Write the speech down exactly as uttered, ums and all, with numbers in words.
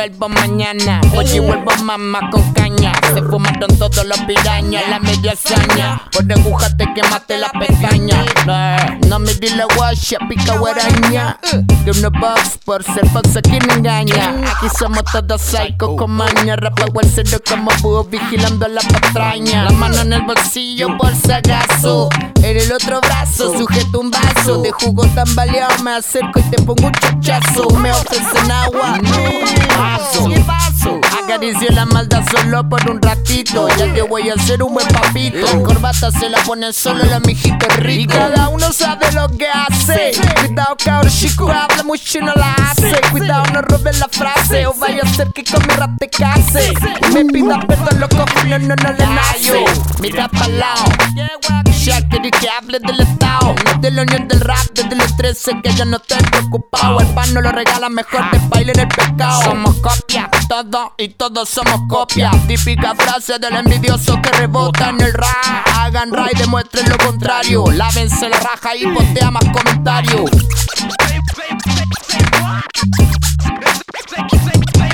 vuelvo mañana. Oye, vuelvo mamá con caña. Se fumaron todos los pirañas, la media hazaña. Por aguja te quemaste la pestaña. No me di la guacha, pica guaraña. Que uno box por ser box a quien engaña. Aquí somos todos psycho con maña. Rapa el cero como búho vigilando la patraña. La mano en el bolsillo por si acaso. En el otro brazo sujeto un vaso de jugo tan baleado. Me acerco y te pongo un chachazo. Me ofrecen agua, paso, paso. Acaricio la maldad solo por un ratito. Ya que voy a ser un buen papito. La corbata se la ponen solo los mijitos ricos. Y cada uno sabe lo que hace. Cuidado cabrón chico, habla mucho y no la hace. Cuidado no robes la frase o vaya a ser que con mi rap te case. Me pidas perdón los cojones, no, no le nace. Mira pa'l lado, ya quería que hable del estado. De la unión del rap desde los trece que ya no estoy preocupado. El pan no lo regala, mejor te baile en el pescado. Somos copias, todos y todos somos copias. Típica frase del envidioso que rebota en el rap. Hagan rap y demuestren lo contrario. Lávense la raja y postea más comentarios.